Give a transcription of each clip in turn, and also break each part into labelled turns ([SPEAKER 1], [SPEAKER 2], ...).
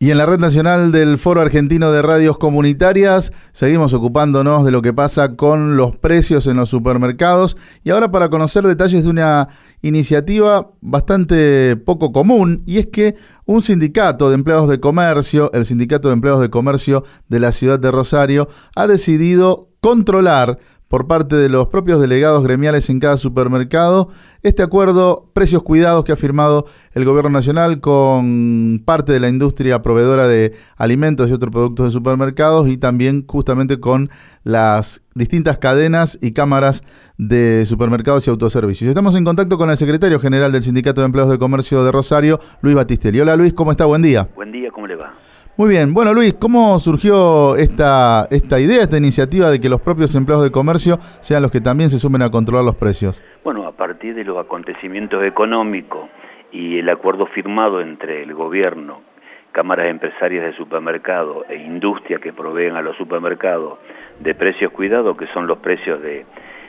[SPEAKER 1] Y en la red nacional del Foro Argentino de Radios Comunitarias seguimos ocupándonos de lo que pasa con los precios en los supermercados. Y ahora para conocer detalles de una iniciativa bastante poco común, y es que un sindicato de empleados de comercio, el Sindicato de Empleados de Comercio de la ciudad de Rosario, ha decidido controlar por parte de los propios delegados gremiales en cada supermercado este acuerdo Precios Cuidados que ha firmado el Gobierno Nacional con parte de la industria proveedora de alimentos y otros productos de supermercados, y también justamente con las distintas cadenas y cámaras de supermercados y autoservicios. Estamos en contacto con el secretario general del Sindicato de Empleados de Comercio de Rosario, Luis Batistelli. Hola Luis, ¿cómo está? Buen día.
[SPEAKER 2] Buen día, ¿cómo le va?
[SPEAKER 1] Muy bien. Bueno, Luis, ¿cómo surgió esta idea, esta iniciativa de que los propios empleados de comercio sean los que también se sumen a controlar los precios?
[SPEAKER 2] Bueno, a partir de los acontecimientos económicos y el acuerdo firmado entre el gobierno, cámaras empresarias de supermercado e industria que proveen a los supermercados de precios cuidados, que son los precios de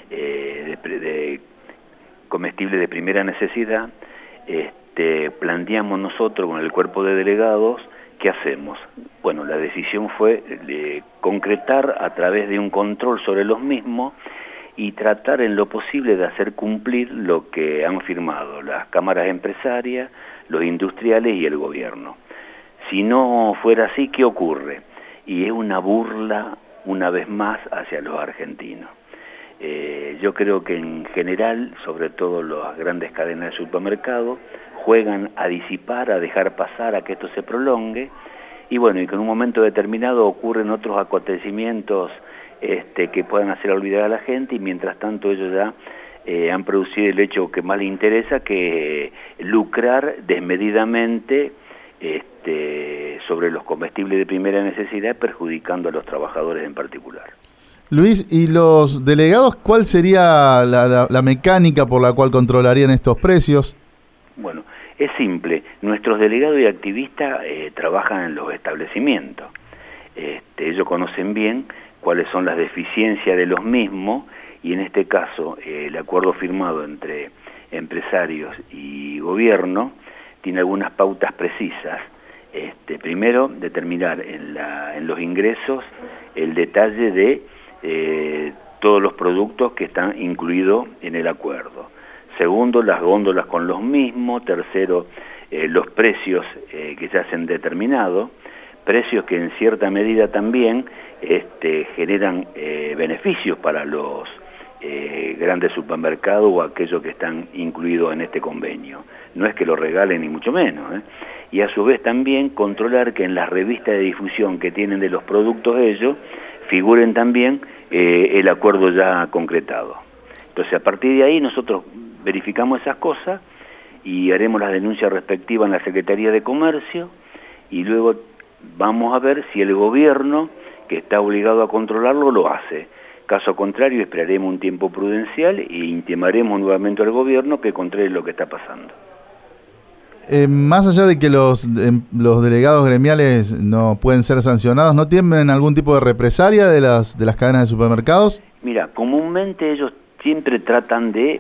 [SPEAKER 2] comestibles de primera necesidad, planteamos nosotros con el cuerpo de delegados. ¿Qué hacemos? Bueno, la decisión fue concretar a través de un control sobre los mismos y tratar en lo posible de hacer cumplir lo que han firmado las cámaras empresarias, los industriales y el gobierno. Si no fuera así, ¿qué ocurre? Y es una burla, una vez más, hacia los argentinos. Yo creo que en general, sobre todo las grandes cadenas de supermercados, juegan a disipar, a dejar pasar, a que esto se prolongue, y bueno, y que en un momento determinado ocurren otros acontecimientos que puedan hacer olvidar a la gente, y mientras tanto ellos ya han producido el hecho que más les interesa, que lucrar desmedidamente sobre los comestibles de primera necesidad, perjudicando a los trabajadores en particular.
[SPEAKER 1] Luis, ¿y los delegados cuál sería la mecánica por la cual controlarían estos precios?
[SPEAKER 2] Bueno, es simple. Nuestros delegados y activistas trabajan en los establecimientos. Ellos conocen bien cuáles son las deficiencias de los mismos, y en este caso el acuerdo firmado entre empresarios y gobierno tiene algunas pautas precisas. Primero, determinar en los ingresos el detalle de todos los productos que están incluidos en el acuerdo. Segundo, las góndolas con los mismos. Tercero, los precios que ya se han determinado, precios que en cierta medida también generan beneficios para los grandes supermercados o aquellos que están incluidos en este convenio. No es que lo regalen ni mucho menos, Y a su vez también controlar que en las revistas de difusión que tienen de los productos ellos figuren también el acuerdo ya concretado. Entonces, a partir de ahí nosotros verificamos esas cosas y haremos las denuncias respectivas en la Secretaría de Comercio, y luego vamos a ver si el gobierno, que está obligado a controlarlo, lo hace. Caso contrario, esperaremos un tiempo prudencial e intimaremos nuevamente al gobierno que controle lo que está pasando.
[SPEAKER 1] Más allá de que los delegados gremiales no pueden ser sancionados, ¿no tienen algún tipo de represalia de las cadenas de supermercados? Mira,
[SPEAKER 2] comúnmente ellos siempre tratan de,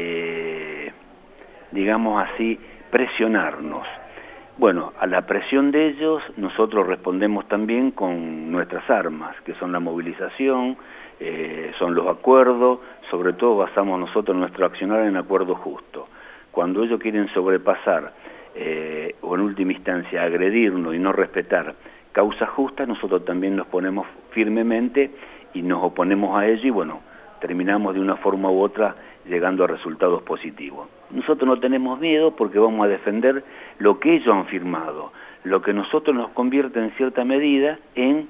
[SPEAKER 2] digamos así, presionarnos. Bueno, a la presión de ellos nosotros respondemos también con nuestras armas, que son la movilización, son los acuerdos. Sobre todo basamos nosotros nuestro accionar en acuerdos justos. Cuando ellos quieren sobrepasar o en última instancia agredirnos y no respetar causas justas, nosotros también nos ponemos firmemente y nos oponemos a ello, y bueno, terminamos de una forma u otra llegando a resultados positivos. Nosotros no tenemos miedo porque vamos a defender lo que ellos han firmado, lo que nosotros nos convierte en cierta medida en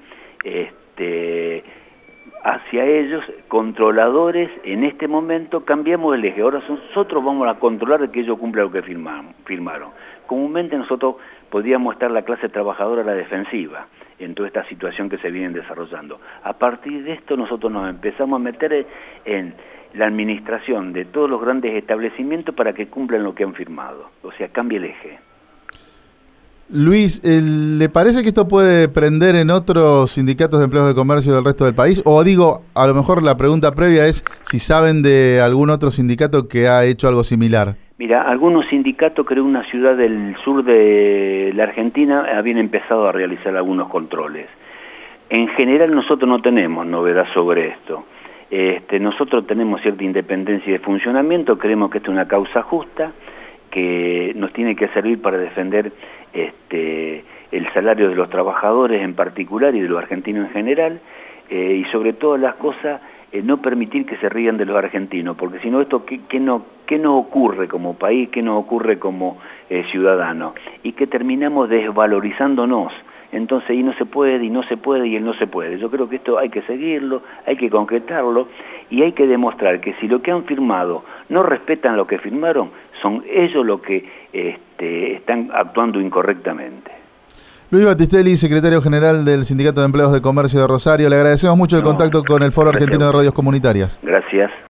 [SPEAKER 2] hacia ellos controladores. En este momento cambiamos el eje, ahora nosotros vamos a controlar que ellos cumplan lo que firmaron. Comúnmente nosotros podríamos estar la clase trabajadora a la defensiva en toda esta situación que se viene desarrollando. A partir de esto nosotros nos empezamos a meter en la administración de todos los grandes establecimientos para que cumplan lo que han firmado, o sea, cambie el eje.
[SPEAKER 1] Luis, ¿le parece que esto puede prender en otros sindicatos de empleados de comercio del resto del país? O digo, a lo mejor la pregunta previa es si saben de algún otro sindicato que ha hecho algo similar.
[SPEAKER 2] Mira, algunos sindicatos, creo, una ciudad del sur de la Argentina, habían empezado a realizar algunos controles. En general nosotros no tenemos novedad sobre esto. Nosotros tenemos cierta independencia de funcionamiento, creemos que esta es una causa justa, que nos tiene que servir para defender el salario de los trabajadores en particular y de los argentinos en general, y sobre todas las cosas no permitir que se rían de los argentinos, porque si no esto, ¿qué no ocurre como país, qué no ocurre como ciudadanos? Y que terminamos desvalorizándonos. Entonces, y no se puede, y no se puede, y él no se puede. Yo creo que esto hay que seguirlo, hay que concretarlo, y hay que demostrar que si lo que han firmado no respetan lo que firmaron, son ellos los que están actuando incorrectamente.
[SPEAKER 1] Luis Battistelli, secretario general del Sindicato de Empleados de Comercio de Rosario, le agradecemos mucho el contacto con el Foro Argentino de Radios Comunitarias.
[SPEAKER 2] Gracias.